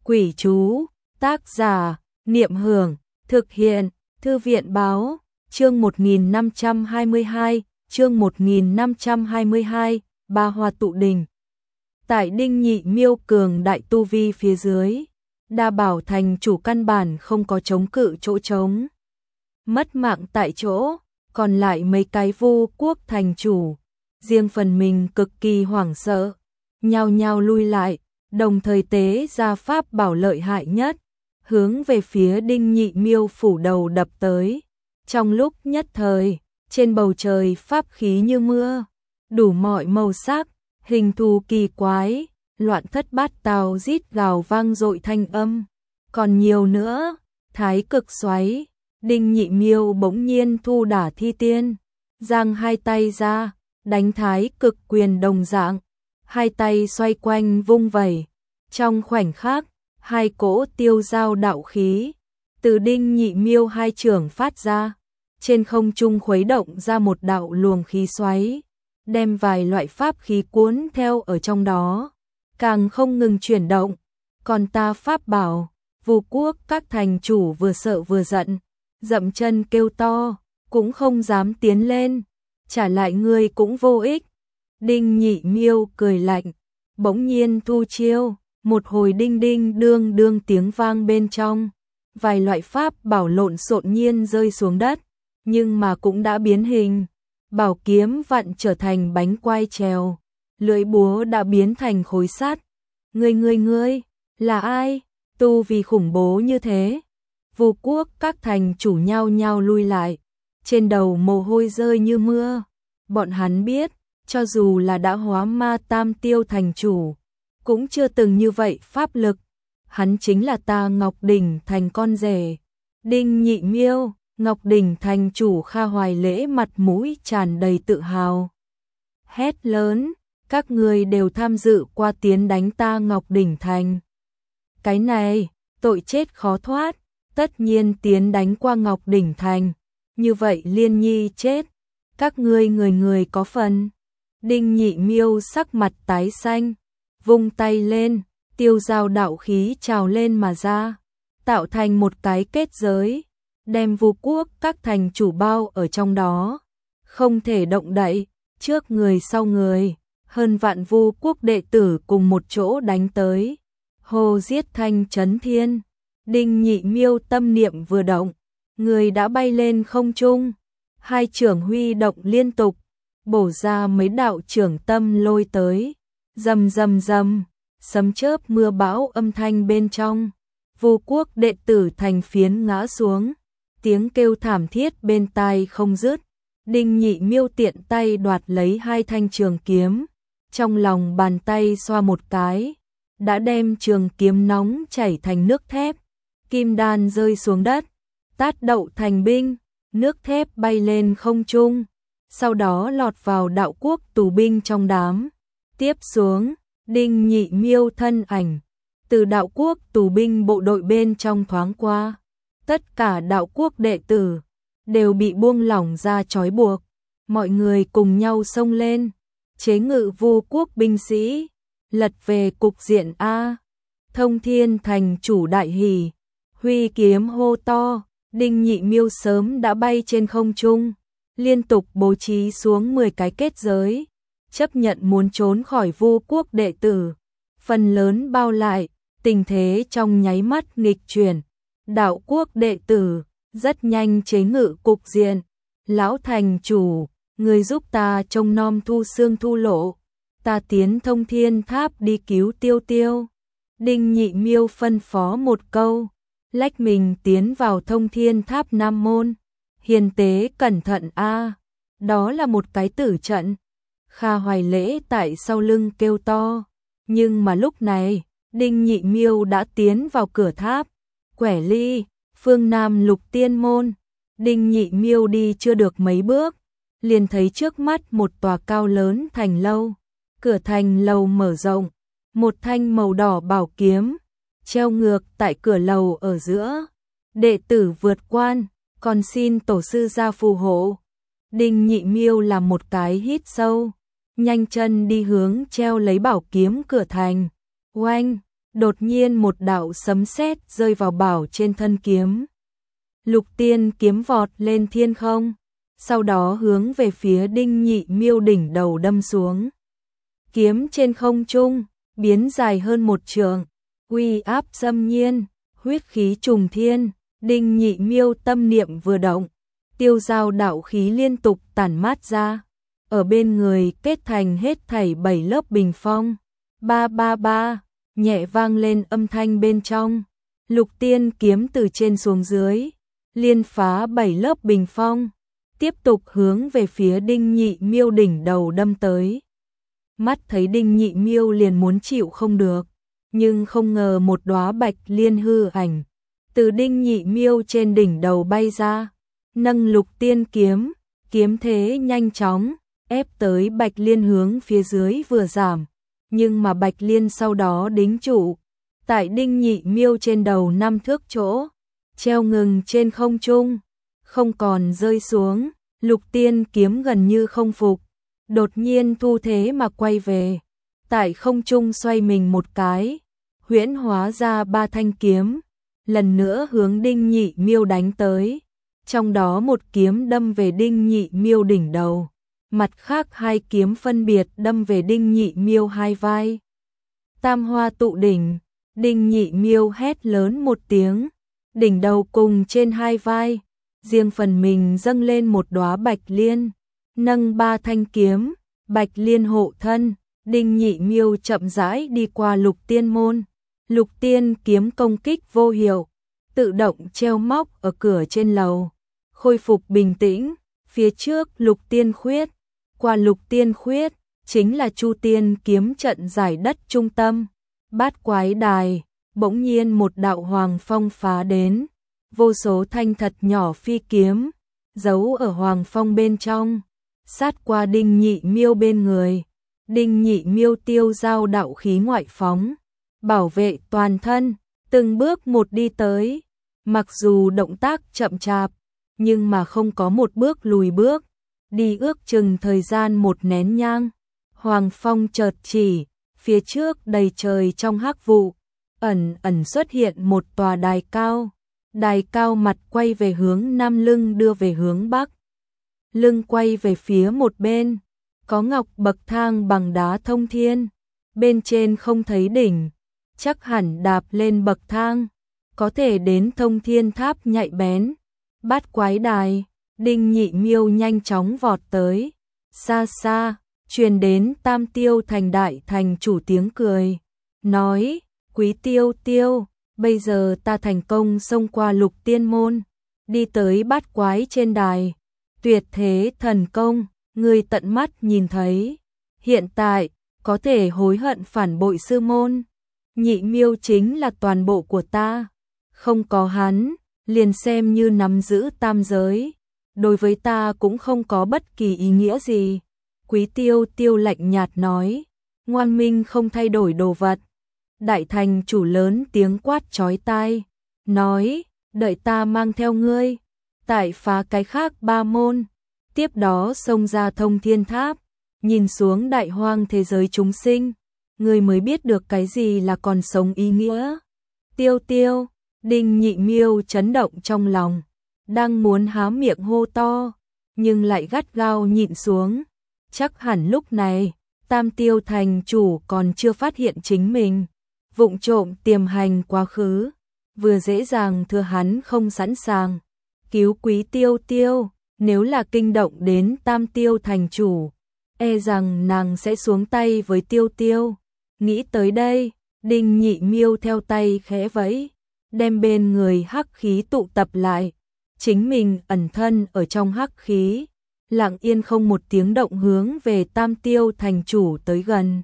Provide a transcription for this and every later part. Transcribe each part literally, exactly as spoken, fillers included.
Quỷ chú, tác giả, Niệm Hưởng, thực hiện, Thư viện báo, chương một nghìn năm trăm hai mươi hai, chương một nghìn năm trăm hai mươi hai, Ba Hoa tụ đình. Tại Đinh Nhị Miêu cường đại tu vi phía dưới, Đa Bảo thành chủ căn bản không có chống cự chỗ trống. Mất mạng tại chỗ, còn lại mấy cái Vu quốc thành chủ, riêng phần mình cực kỳ hoảng sợ, nhao nhao lui lại, đồng thời tế ra pháp bảo lợi hại nhất, hướng về phía Đinh Nhị Miêu phủ đầu đập tới. Trong lúc nhất thời, trên bầu trời pháp khí như mưa, đủ mọi màu sắc, hình thù kỳ quái, loạn thất bát tao rít gào vang dội thanh âm. Còn nhiều nữa, thái cực xoáy, Đinh Nhị Miêu bỗng nhiên thu đả thi tiên, giang hai tay ra, đánh thái cực quyền đồng dạng, hai tay xoay quanh vung vẩy. Trong khoảnh khắc, hai cỗ tiêu giao đạo khí từ Đinh Nhị Miêu hai chưởng phát ra, trên không trung khuấy động ra một đạo luồng khí xoáy, đem vài loại pháp khí cuốn theo ở trong đó, càng không ngừng chuyển động. Còn ta pháp bảo, Vu quốc các thành chủ vừa sợ vừa giận, dậm chân kêu to, cũng không dám tiến lên, trả lại ngươi cũng vô ích. Đinh Nhị Miêu cười lạnh, bỗng nhiên thu chiêu, một hồi đinh đinh đương đương tiếng vang bên trong, vài loại pháp bảo lộn xộn nhiên rơi xuống đất, nhưng mà cũng đã biến hình. Bảo kiếm vặn trở thành bánh quai trèo, lưỡi búa đã biến thành khối sắt. Ngươi ngươi ngươi, là ai? Tu vì khủng bố như thế. Vu quốc các thành chủ nhao nhao lui lại, trên đầu mồ hôi rơi như mưa. Bọn hắn biết, cho dù là đã hóa ma tam tiêu thành chủ, cũng chưa từng như vậy pháp lực. Hắn chính là ta Ngọc Đỉnh thành con rể, Đinh Nhị Miêu. Ngọc Đỉnh thành chủ Kha Hoài Lễ mặt mũi tràn đầy tự hào, hét lớn, các người đều tham dự qua tiến đánh ta Ngọc Đỉnh thành. Cái này, tội chết khó thoát, tất nhiên tiến đánh qua Ngọc Đỉnh thành, như vậy Liên Nhi chết, các ngươi người người có phần. Đinh Nhị Miêu sắc mặt tái xanh, vung tay lên, tiêu giao đạo khí trào lên mà ra, tạo thành một cái kết giới, đem Vu quốc các thành chủ bao ở trong đó, không thể động đậy. Trước người sau người, hơn vạn Vu quốc đệ tử cùng một chỗ đánh tới, hô giết thanh chấn thiên. Đinh Nhị Miêu tâm niệm vừa động, người đã bay lên không trung, hai chưởng huy động liên tục, bổ ra mấy đạo chưởng tâm lôi tới, rầm rầm rầm, sấm chớp mưa bão âm thanh bên trong, Vu quốc đệ tử thành phiến ngã xuống, tiếng kêu thảm thiết bên tai không dứt. Đinh Nhị Miêu tiện tay đoạt lấy hai thanh trường kiếm, trong lòng bàn tay xoa một cái, đã đem trường kiếm nóng chảy thành nước thép, kim đan rơi xuống đất, tát đậu thành binh, nước thép bay lên không trung, sau đó lọt vào đạo quốc tù binh trong đám. Tiếp xuống, Đinh Nhị Miêu thân ảnh từ đạo quốc tù binh bộ đội bên trong thoáng qua, tất cả đạo quốc đệ tử đều bị buông lỏng ra trói buộc, mọi người cùng nhau xông lên, chế ngự Vu quốc binh sĩ, lật về cục diện a. Thông Thiên thành chủ đại hỉ, huy kiếm hô to, Đinh Nhị Miêu sớm đã bay trên không trung, liên tục bố trí xuống mười cái kết giới, chấp nhận muốn trốn khỏi Vu quốc đệ tử, phần lớn bao lại, tình thế trong nháy mắt nghịch chuyển. Đạo quốc đệ tử rất nhanh chế ngự cục diện. Lão thành chủ, người giúp ta trông nom Thu Xương Thu Lộ, ta tiến Thông Thiên tháp đi cứu Tiêu Tiêu. Đinh Nhị Miêu phân phó một câu, lách mình tiến vào Thông Thiên tháp Nam môn. Hiền tế cẩn thận a, đó là một cái tử trận. Kha Hoài Lễ tại sau lưng kêu to, nhưng mà lúc này Đinh Nhị Miêu đã tiến vào cửa tháp. Quẻ Ly, phương Nam Lục Tiên môn. Đinh Nhị Miêu đi chưa được mấy bước, liền thấy trước mắt một tòa cao lớn thành lâu, cửa thành lầu mở rộng, một thanh màu đỏ bảo kiếm treo ngược tại cửa lầu ở giữa. Đệ tử vượt quan, còn xin tổ sư ra phù hộ. Đinh Nhị Miêu làm một cái hít sâu, nhanh chân đi hướng treo lấy bảo kiếm cửa thành. Oanh, Đột nhiên một đạo sấm sét rơi vào bảo trên thân kiếm. Lục Tiên kiếm vọt lên thiên không, sau đó hướng về phía Đinh Nhị Miêu đỉnh đầu đâm xuống. Kiếm trên không trung, biến dài hơn một trượng, uy áp xâm nhiên, huyết khí trùng thiên, Đinh Nhị Miêu tâm niệm vừa động, tiêu giao đạo khí liên tục tản mát ra, ở bên người kết thành hết thảy bảy lớp bình phong. Ba ba ba, nhẹ vang lên âm thanh bên trong. Lục Tiên kiếm từ trên xuống dưới, liên phá bảy lớp bình phong, tiếp tục hướng về phía Đinh Nhị Miêu đỉnh đầu đâm tới. Mắt thấy Đinh Nhị Miêu liền muốn chịu không được, nhưng không ngờ một đóa bạch liên hư ảnh từ Đinh Nhị Miêu trên đỉnh đầu bay ra, nâng Lục Tiên kiếm, kiếm thế nhanh chóng, ép tới bạch liên hướng phía dưới vừa giảm, nhưng mà bạch liên sau đó đính trụ tại Đinh Nhị Miêu trên đầu năm thước chỗ, treo ngừng trên không trung, không còn rơi xuống. Lục Tiên kiếm gần như không phục, đột nhiên thu thế mà quay về, tại không trung xoay mình một cái, huyễn hóa ra ba thanh kiếm, lần nữa hướng Đinh Nhị Miêu đánh tới. Trong đó một kiếm đâm về Đinh Nhị Miêu đỉnh đầu, mặt khác hai kiếm phân biệt đâm về Đinh Nhị Miêu hai vai. Tam hoa tụ đỉnh, Đinh Nhị Miêu hét lớn một tiếng, đỉnh đầu cùng trên hai vai, riêng phần mình dâng lên một đóa bạch liên, nâng ba thanh kiếm, bạch liên hộ thân, Đinh Nhị Miêu chậm rãi đi qua Lục Tiên môn. Lục Tiên kiếm công kích vô hiệu, tự động treo móc ở cửa trên lầu, khôi phục bình tĩnh. Phía trước Lục Tiên khuyết, qua Lục Tiên khuyết chính là Chu Tiên kiếm trận giải đất trung tâm, Bát Quái Đài. Bỗng nhiên một đạo hoàng phong phá đến, vô số thanh thật nhỏ phi kiếm giấu ở hoàng phong bên trong, sát qua Đinh Nhị Miêu bên người. Đinh Nhị Miêu tiêu giao đạo khí ngoại phóng, bảo vệ toàn thân, từng bước một đi tới, mặc dù động tác chậm chạp, nhưng mà không có một bước lùi bước, đi ước chừng thời gian một nén nhang. Hoàng phong chợt chỉ, phía trước đầy trời trong hắc vụ, ẩn ẩn xuất hiện một tòa đài cao, đài cao mặt quay về hướng nam, lưng đưa về hướng bắc, lưng quay về phía một bên, có ngọc bậc thang bằng đá thông thiên, bên trên không thấy đỉnh, chắc hẳn đạp lên bậc thang, có thể đến thông thiên tháp nhạy bén. Bát Quái Đài, Đinh Nhị Miêu nhanh chóng vọt tới, xa xa, truyền đến Tam Tiêu Thành đại thành chủ tiếng cười, nói, Quý Tiêu Tiêu, bây giờ ta thành công xông qua Lục Tiên môn, đi tới bát quái trên đài, tuyệt thế thần công, người tận mắt nhìn thấy, hiện tại, có thể hối hận phản bội sư môn. Nhị Miêu chính là toàn bộ của ta, không có hắn, liền xem như nắm giữ tam giới, đối với ta cũng không có bất kỳ ý nghĩa gì. Quý Tiêu Tiêu lạnh nhạt nói, ngoan minh không thay đổi đồ vật. Đại thành chủ lớn tiếng quát chói tai, nói, đợi ta mang theo ngươi, tại phá cái khác ba môn, tiếp đó xông ra thông thiên tháp, nhìn xuống đại hoang thế giới chúng sinh, ngươi mới biết được cái gì là còn sống ý nghĩa. Tiêu Tiêu, Đinh Nhị Miêu chấn động trong lòng, đang muốn há miệng hô to, nhưng lại gắt gao nhịn xuống, chắc hẳn lúc này, Tam Tiêu thành chủ còn chưa phát hiện chính mình, vụng trộm tiềm hành quá khứ, vừa dễ dàng thừa hắn không sẵn sàng cứu Quý Tiêu Tiêu, nếu là kinh động đến Tam Tiêu thành chủ, e rằng nàng sẽ xuống tay với Tiêu Tiêu. Nghĩ tới đây, Đinh Nhị Miêu theo tay khẽ vẫy, đem bên người hắc khí tụ tập lại, chính mình ẩn thân ở trong hắc khí, lặng yên không một tiếng động hướng về Tam Tiêu thành chủ tới gần.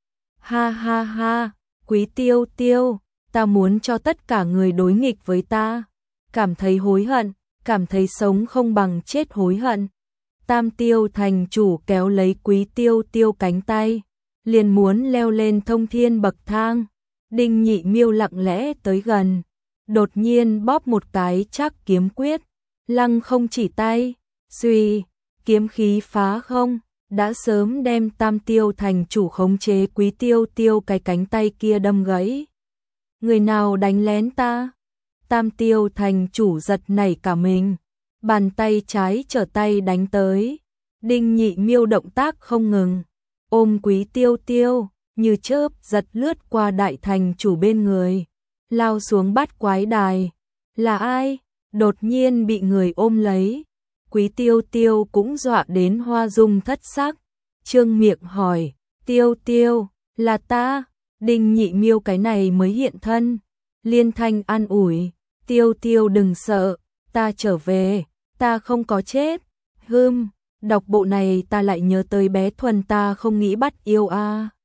Ha ha ha, Quý Tiêu Tiêu, ta muốn cho tất cả người đối nghịch với ta, cảm thấy hối hận, cảm thấy sống không bằng chết hối hận. Tam Tiêu thành chủ kéo lấy Quý Tiêu Tiêu cánh tay, liền muốn leo lên thông thiên bậc thang. Đinh Nhị Miêu lặng lẽ tới gần, đột nhiên bóp một cái chắc kiếm quyết, lăng không chỉ tay, suy, kiếm khí phá không, đã sớm đem Tam Tiêu thành chủ khống chế Quý Tiêu Tiêu cái cánh tay kia đâm gãy. người nào đánh lén ta? Tam Tiêu thành chủ giật nảy cả mình, bàn tay trái trở tay đánh tới. Đinh Nhị Miêu động tác không ngừng, ôm Quý Tiêu Tiêu, như chớp giật lướt qua đại thành chủ bên người, lao xuống bát quái đài. Là ai? Đột nhiên bị người ôm lấy. Quý Tiêu Tiêu cũng dọa đến hoa dung thất sắc, trương miệng hỏi, Tiêu Tiêu, là ta? Đinh Nhị Miêu cái này mới hiện thân, liên thanh an ủi, Tiêu Tiêu đừng sợ, ta trở về, ta không có chết. Hừm, đọc bộ này ta lại nhớ tới bé Thuần ta không nghĩ bắt yêu a. À.